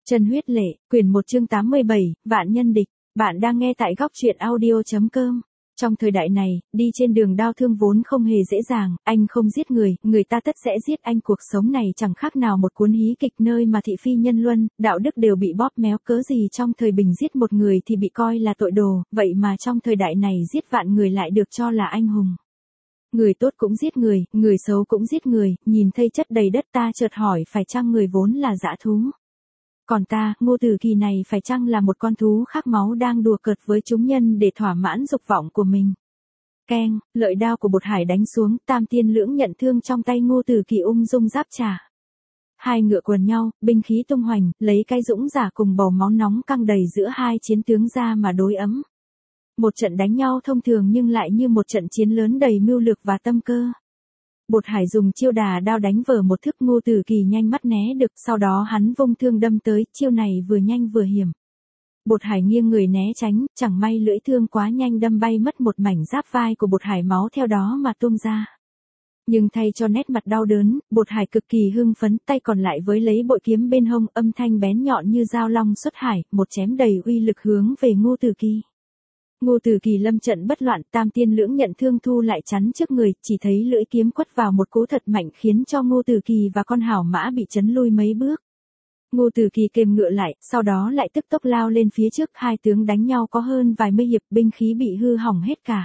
Chân huyết lệ, quyển 1 chương 87, vạn nhân địch. Bạn đang nghe tại góc truyện audio.com. Trong thời đại này, đi trên đường đao thương vốn không hề dễ dàng, anh không giết người, người ta tất sẽ giết anh. Cuộc sống này chẳng khác nào một cuốn hí kịch nơi mà thị phi nhân luân, đạo đức đều bị bóp méo. Cớ gì trong thời bình giết một người thì bị coi là tội đồ, vậy mà trong thời đại này giết vạn người lại được cho là anh hùng. Người tốt cũng giết người xấu cũng giết người, nhìn thấy chất đầy đất ta chợt hỏi phải chăng người vốn là dã thú. Còn ta, Ngô Tử Kỳ này phải chăng là một con thú khát máu đang đùa cợt với chúng nhân để thỏa mãn dục vọng của mình. Keng, lợi đao của Bột Hải đánh xuống, Tam Tiên Lưỡng nhận thương trong tay Ngô Tử Kỳ ung dung giáp trả. Hai ngựa quần nhau, binh khí tung hoành, lấy cái dũng giả cùng bầu máu nóng căng đầy giữa hai chiến tướng ra mà đối ấm. Một trận đánh nhau thông thường nhưng lại như một trận chiến lớn đầy mưu lược và tâm cơ. Bột Hải dùng chiêu đà đao đánh vờ một thức, Ngô Tử Kỳ nhanh mắt né được, sau đó hắn vung thương đâm tới, chiêu này vừa nhanh vừa hiểm. Bột Hải nghiêng người né tránh, chẳng may lưỡi thương quá nhanh đâm bay mất một mảnh giáp vai của Bột Hải, máu theo đó mà tuôn ra. Nhưng thay cho nét mặt đau đớn, Bột Hải cực kỳ hưng phấn, tay còn lại với lấy bội kiếm bên hông, âm thanh bén nhọn như dao long xuất hải, một chém đầy uy lực hướng về Ngô Tử Kỳ. Ngô Tử Kỳ lâm trận bất loạn, Tam Tiên Lưỡng nhận thương thu lại chắn trước người, chỉ thấy lưỡi kiếm quất vào một cú thật mạnh khiến cho Ngô Tử Kỳ và con hảo mã bị chấn lui mấy bước. Ngô Tử Kỳ kềm ngựa lại, sau đó lại tức tốc lao lên phía trước, hai tướng đánh nhau có hơn vài mươi hiệp, binh khí bị hư hỏng hết cả.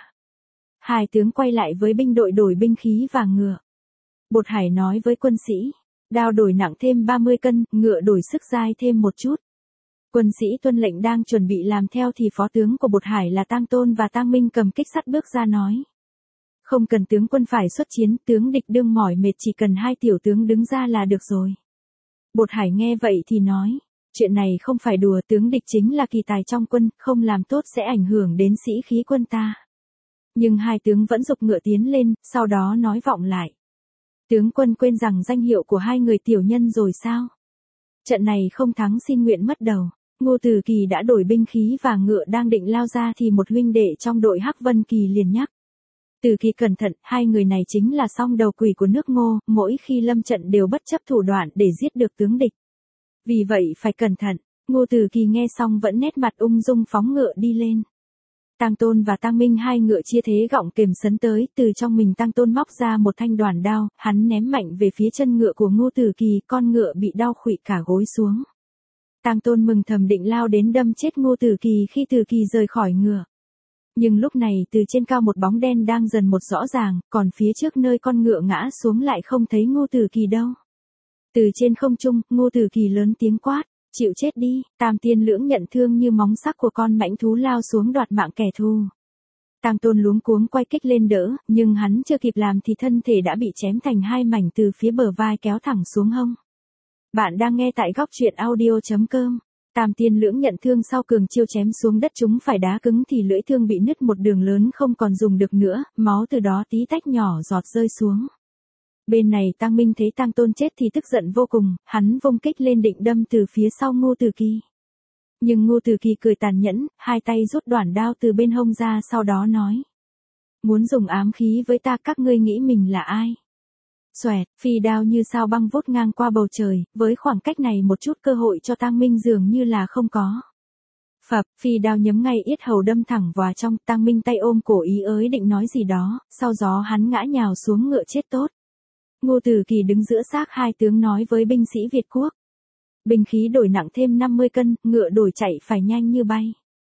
Hai tướng quay lại với binh đội đổi binh khí và ngựa. Bột Hải nói với quân sĩ, đao đổi nặng thêm 30 cân, ngựa đổi sức dai thêm một chút. Quân sĩ tuân lệnh đang chuẩn bị làm theo thì phó tướng của Bột Hải là Tang Tôn và Tang Minh cầm kích sắt bước ra nói. Không cần tướng quân phải xuất chiến, tướng địch đương mỏi mệt, chỉ cần hai tiểu tướng đứng ra là được rồi. Bột Hải nghe vậy thì nói, chuyện này không phải đùa, tướng địch chính là kỳ tài trong quân, không làm tốt sẽ ảnh hưởng đến sĩ khí quân ta. Nhưng hai tướng vẫn giục ngựa tiến lên, sau đó nói vọng lại. Tướng quân quên rằng danh hiệu của hai người tiểu nhân rồi sao? Trận này không thắng xin nguyện mất đầu. Ngô Tử Kỳ đã đổi binh khí và ngựa đang định lao ra thì một huynh đệ trong đội Hắc Vân Kỳ liền nhắc. Tử Kỳ cẩn thận, hai người này chính là song đầu quỷ của nước Ngô, mỗi khi lâm trận đều bất chấp thủ đoạn để giết được tướng địch. Vì vậy phải cẩn thận. Ngô Tử Kỳ nghe xong vẫn nét mặt ung dung phóng ngựa đi lên. Tang Tôn và Tang Minh hai ngựa chia thế gọng kềm sấn tới, từ trong mình Tang Tôn móc ra một thanh đoàn đao, hắn ném mạnh về phía chân ngựa của Ngô Tử Kỳ, con ngựa bị đau khuỵu cả gối xuống. Tang Tôn mừng thầm định lao đến đâm chết Ngô Tử Kỳ khi Tử Kỳ rời khỏi ngựa. Nhưng lúc này từ trên cao một bóng đen đang dần một rõ ràng, còn phía trước nơi con ngựa ngã xuống lại không thấy Ngô Tử Kỳ đâu. Từ trên không trung, Ngô Tử Kỳ lớn tiếng quát, chịu chết đi. Tam Tiên Lưỡng nhận thương như móng sắc của con mãnh thú lao xuống đoạt mạng kẻ thù. Tang Tôn luống cuống quay kích lên đỡ, nhưng hắn chưa kịp làm thì thân thể đã bị chém thành hai mảnh từ phía bờ vai kéo thẳng xuống hông. Bạn đang nghe tại góc truyện audio.com. Tam Tiên Lưỡng nhận thương sau cường chiêu chém xuống đất chúng phải đá cứng thì lưỡi thương bị nứt một đường lớn không còn dùng được nữa, máu từ đó tí tách nhỏ giọt rơi xuống. Bên này Tang Minh thấy Tang Tôn chết thì tức giận vô cùng, hắn vung kích lên định đâm từ phía sau Ngô Tử Kỳ. Nhưng Ngô Tử Kỳ cười tàn nhẫn, hai tay rút đoản đao từ bên hông ra, sau đó nói. Muốn dùng ám khí với ta, các ngươi nghĩ mình là ai? Xoẹt, phi đao như sao băng vút ngang qua bầu trời, với khoảng cách này một chút cơ hội cho Tang Minh dường như là không có. Phập, phi đao nhắm ngay yết hầu đâm thẳng vào trong, Tang Minh tay ôm cổ ý ới định nói gì đó, sau gió hắn ngã nhào xuống ngựa chết tốt. Ngô Tử Kỳ đứng giữa xác hai tướng nói với binh sĩ Việt Quốc. Binh khí đổi nặng thêm 50 cân, ngựa đổi chạy phải nhanh như bay.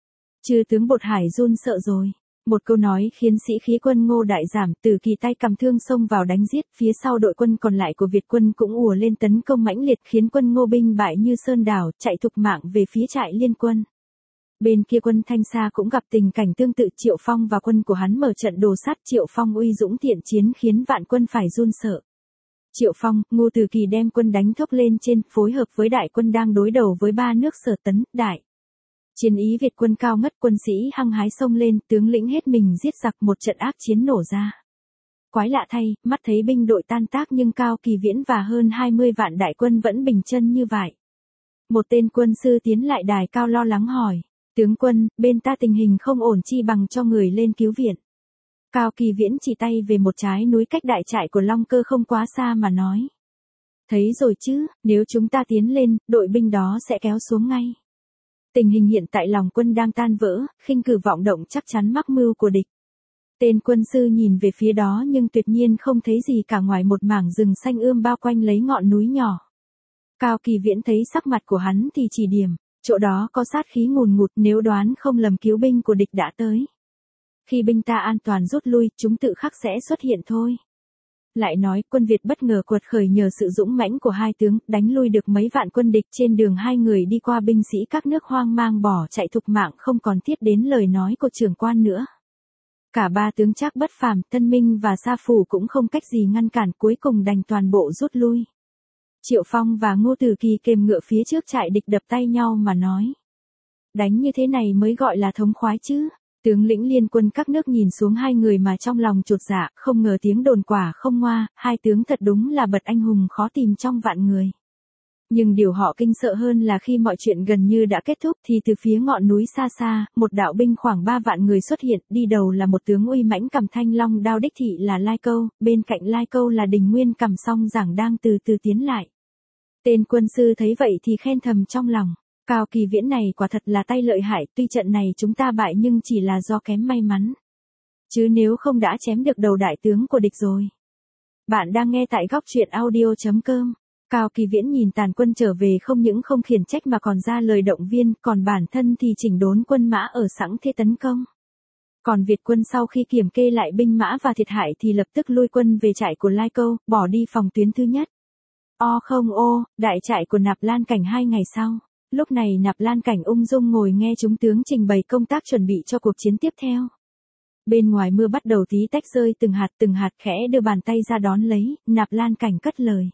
Chư tướng Bột Hải run sợ rồi. Một câu nói khiến sĩ khí quân Ngô đại giảm, Tử Kỳ tay cầm thương xông vào đánh giết, phía sau đội quân còn lại của Việt quân cũng ùa lên tấn công mãnh liệt khiến quân Ngô binh bại như sơn đảo, chạy thục mạng về phía trại liên quân. Bên kia quân Thanh Sa cũng gặp tình cảnh tương tự, Triệu Phong và quân của hắn mở trận đồ sát, Triệu Phong uy dũng thiện chiến khiến vạn quân phải run sợ. Triệu Phong, Ngô Tử Kỳ đem quân đánh thốc lên trên, phối hợp với đại quân đang đối đầu với ba nước Sở Tấn, Đại. Chiến ý Việt quân cao ngất, quân sĩ hăng hái xông lên, tướng lĩnh hết mình giết giặc, một trận ác chiến nổ ra. Quái lạ thay, mắt thấy binh đội tan tác nhưng Cao Kỳ Viễn và hơn 20 vạn đại quân vẫn bình chân như vậy. Một tên quân sư tiến lại đài cao lo lắng hỏi, tướng quân, bên ta tình hình không ổn, chi bằng cho người lên cứu viện. Cao Kỳ Viễn chỉ tay về một trái núi cách đại trại của Long Cơ không quá xa mà nói. Thấy rồi chứ, nếu chúng ta tiến lên, đội binh đó sẽ kéo xuống ngay. Tình hình hiện tại lòng quân đang tan vỡ, khinh cử vọng động chắc chắn mắc mưu của địch. Tên quân sư nhìn về phía đó nhưng tuyệt nhiên không thấy gì cả ngoài một mảng rừng xanh ươm bao quanh lấy ngọn núi nhỏ. Cao Kỳ Viễn thấy sắc mặt của hắn thì chỉ điểm, chỗ đó có sát khí ngùn ngụt, nếu đoán không lầm cứu binh của địch đã tới. Khi binh ta an toàn rút lui, chúng tự khắc sẽ xuất hiện thôi. Lại nói, quân Việt bất ngờ quật khởi nhờ sự dũng mãnh của hai tướng, đánh lui được mấy vạn quân địch. Trên đường hai người đi qua, binh sĩ các nước hoang mang bỏ chạy thục mạng, không còn thiết đến lời nói của trưởng quan nữa. Cả ba tướng Trác Bất Phàm, Tân Minh và Sa Phủ cũng không cách gì ngăn cản, cuối cùng đành toàn bộ rút lui. Triệu Phong và Ngô Tử Kỳ kềm ngựa phía trước trại địch đập tay nhau mà nói. Đánh như thế này mới gọi là thống khoái chứ. Tướng lĩnh liên quân các nước nhìn xuống hai người mà trong lòng chột dạ, không ngờ tiếng đồn quả không ngoa, hai tướng thật đúng là bậc anh hùng khó tìm trong vạn người. Nhưng điều họ kinh sợ hơn là khi mọi chuyện gần như đã kết thúc thì từ phía ngọn núi xa xa, một đạo binh khoảng 3 vạn người xuất hiện, đi đầu là một tướng uy mãnh cầm thanh long đao đích thị là Lai Câu, bên cạnh Lai Câu là Đình Nguyên cầm song giảng đang từ từ tiến lại. Tên quân sư thấy vậy thì khen thầm trong lòng. Cao Kỳ Viễn này quả thật là tay lợi hại, tuy trận này chúng ta bại nhưng chỉ là do kém may mắn. Chứ nếu không đã chém được đầu đại tướng của địch rồi. Bạn đang nghe tại góc truyện audio.com. Cao Kỳ Viễn nhìn tàn quân trở về không những không khiển trách mà còn ra lời động viên, còn bản thân thì chỉnh đốn quân mã ở sẵn thế tấn công. Còn Việt quân sau khi kiểm kê lại binh mã và thiệt hại thì lập tức lui quân về trại của Lai Câu, bỏ đi phòng tuyến thứ nhất. Đại trại của Nạp Lan Cảnh 2 ngày sau. Lúc này Nạp Lan Cảnh ung dung ngồi nghe chúng tướng trình bày công tác chuẩn bị cho cuộc chiến tiếp theo. Bên ngoài mưa bắt đầu tí tách rơi từng hạt khẽ đưa bàn tay ra đón lấy, Nạp Lan Cảnh cất lời.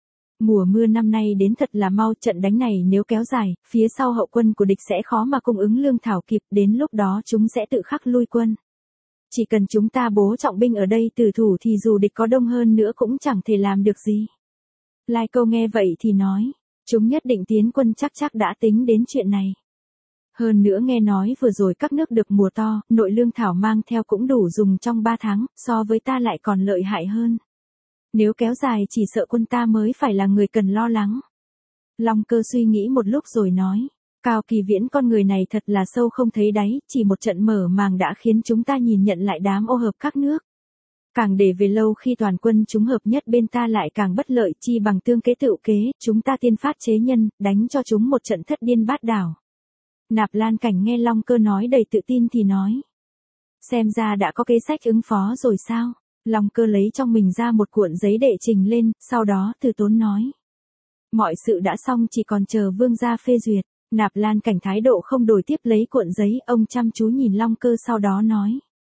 Mùa mưa năm nay đến thật là mau, trận đánh này nếu kéo dài, phía sau hậu quân của địch sẽ khó mà cung ứng lương thảo kịp, đến lúc đó chúng sẽ tự khắc lui quân. Chỉ cần chúng ta bố trọng binh ở đây tử thủ thì dù địch có đông hơn nữa cũng chẳng thể làm được gì. Lai Câu nghe vậy thì nói. Chúng nhất định tiến quân chắc đã tính đến chuyện này. Hơn nữa nghe nói vừa rồi các nước được mùa to, nội lương thảo mang theo cũng đủ dùng trong 3 tháng, so với ta lại còn lợi hại hơn. Nếu kéo dài chỉ sợ quân ta mới phải là người cần lo lắng. Long Cơ suy nghĩ một lúc rồi nói. Cao Kỳ Viễn con người này thật là sâu không thấy đáy, chỉ một trận mở màng đã khiến chúng ta nhìn nhận lại đám ô hợp các nước. Càng để về lâu khi toàn quân chúng hợp nhất bên ta lại càng bất lợi, chi bằng tương kế tựu kế, chúng ta tiên phát chế nhân, đánh cho chúng một trận thất điên bát đảo. Nạp Lan Cảnh nghe Long Cơ nói đầy tự tin thì nói. Xem ra đã có kế sách ứng phó rồi sao? Long Cơ lấy trong mình ra một cuộn giấy đệ trình lên, sau đó từ tốn nói. Mọi sự đã xong chỉ còn chờ vương gia phê duyệt. Nạp Lan Cảnh thái độ không đổi tiếp lấy cuộn giấy, ông chăm chú nhìn Long Cơ sau đó nói.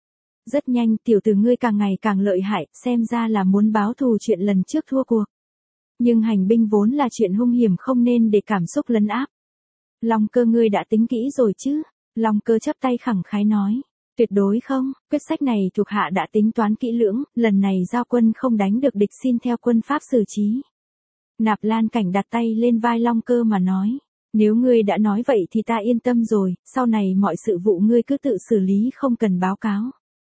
Rất nhanh, tiểu tử ngươi càng ngày càng lợi hại, xem ra là muốn báo thù chuyện lần trước thua cuộc. Nhưng hành binh vốn là chuyện hung hiểm không nên để cảm xúc lấn áp. Long Cơ ngươi đã tính kỹ rồi chứ? Long Cơ chắp tay khẳng khái nói. Tuyệt đối không, quyết sách này thuộc hạ đã tính toán kỹ lưỡng, lần này giao quân không đánh được địch xin theo quân pháp xử trí. Nạp Lan Cảnh đặt tay lên vai Long Cơ mà nói. Nếu ngươi đã nói vậy thì ta yên tâm rồi, sau này mọi sự vụ ngươi cứ tự xử lý không cần báo cáo.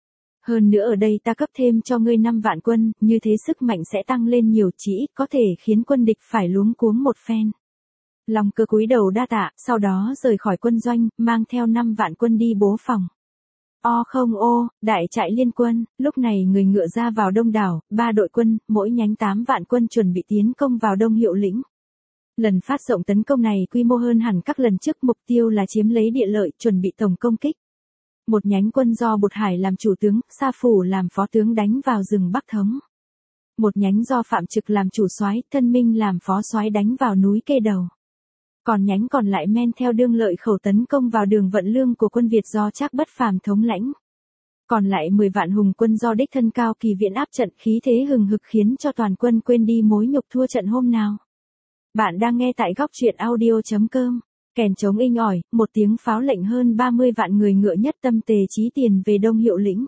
Hơn nữa ở đây ta cấp thêm cho ngươi 5 vạn quân, như thế sức mạnh sẽ tăng lên nhiều, chỉ ít có thể khiến quân địch phải luống cuống một phen. Long Cơ cúi đầu đa tạ, sau đó rời khỏi quân doanh, mang theo 5 vạn quân đi bố phòng. Đại trại liên quân, lúc này người ngựa ra vào đông đảo, 3 đội quân, mỗi nhánh 8 vạn quân chuẩn bị tiến công vào Đông Hiệu Lĩnh. Lần phát động tấn công này quy mô hơn hẳn các lần trước, mục tiêu là chiếm lấy địa lợi, chuẩn bị tổng công kích. Một nhánh quân do Bột Hải làm chủ tướng, Sa Phủ làm phó tướng đánh vào rừng Bắc Thống. Một nhánh do Phạm Trực làm chủ soái, Thân Minh làm phó soái đánh vào núi Kê Đầu. Còn nhánh còn lại men theo đương lợi khẩu tấn công vào đường vận lương của quân Việt do Trác Bất Phàm thống lãnh. Còn lại 10 vạn hùng quân do đích thân Cao Kỳ Viễn áp trận, khí thế hừng hực khiến cho toàn quân quên đi mối nhục thua trận hôm nào. Bạn đang nghe tại góc truyện audio.com. Kèn trống inh ỏi, một tiếng pháo lệnh hơn 30 vạn người ngựa nhất tâm tề chí tiền về Đông Hiệu Lĩnh.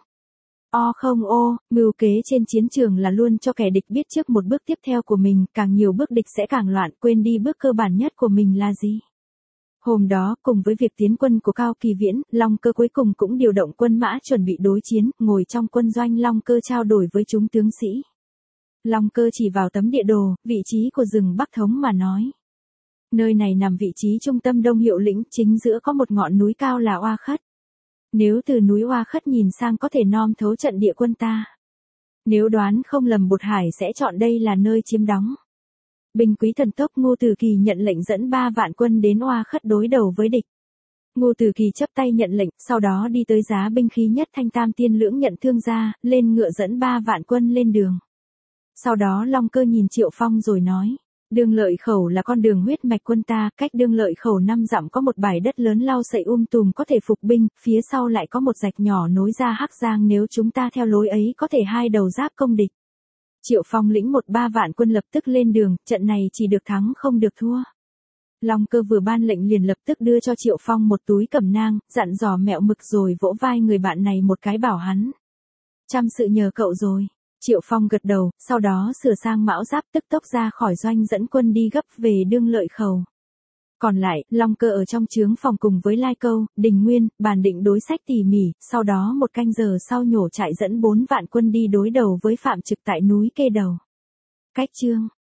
Mưu kế trên chiến trường là luôn cho kẻ địch biết trước một bước tiếp theo của mình, càng nhiều bước địch sẽ càng loạn, quên đi bước cơ bản nhất của mình là gì. Hôm đó, cùng với việc tiến quân của Cao Kỳ Viễn, Long Cơ cuối cùng cũng điều động quân mã chuẩn bị đối chiến, ngồi trong quân doanh Long Cơ trao đổi với chúng tướng sĩ. Long Cơ chỉ vào tấm địa đồ, vị trí của rừng Bắc Thống mà nói. Nơi này nằm vị trí trung tâm Đông Hiệu lĩnh, chính giữa có một ngọn núi cao là Oa Khất. Nếu từ núi Oa Khất nhìn sang có thể nom thấu trận địa quân ta. Nếu đoán không lầm Bột Hải sẽ chọn đây là nơi chiếm đóng. Binh quý thần tốc, Ngô Tử Kỳ nhận lệnh dẫn 3 vạn quân đến Oa Khất đối đầu với địch. Ngô Tử Kỳ chấp tay nhận lệnh, sau đó đi tới giá binh khí nhất Thanh Tam Tiên Lưỡng nhận thương ra, lên ngựa dẫn 3 vạn quân lên đường. Sau đó Long Cơ nhìn Triệu Phong rồi nói, Đường Lợi Khẩu là con đường huyết mạch quân ta, cách Đường Lợi Khẩu 5 dặm có một bãi đất lớn lau sậy tùm có thể phục binh, phía sau lại có một rạch nhỏ nối ra Hắc Giang, nếu chúng ta theo lối ấy có thể hai đầu giáp công địch. Triệu Phong lĩnh 1-3 vạn quân lập tức lên đường, trận này chỉ được thắng không được thua. Long Cơ vừa ban lệnh liền lập tức đưa cho Triệu Phong một túi cẩm nang, dặn dò mẹo mực rồi vỗ vai người bạn này một cái bảo hắn. Trăm sự nhờ cậu rồi. Triệu Phong gật đầu, sau đó sửa sang mão giáp tức tốc ra khỏi doanh dẫn quân đi gấp về Đương Lợi Khẩu. Còn lại, Long Cơ ở trong trướng phòng cùng với Lai Câu, Đình Nguyên, bàn định đối sách tỉ mỉ, sau đó 1 canh giờ sau nhổ trại dẫn 4 vạn quân đi đối đầu với Phạm Trực tại núi Kê Đầu. Cách chương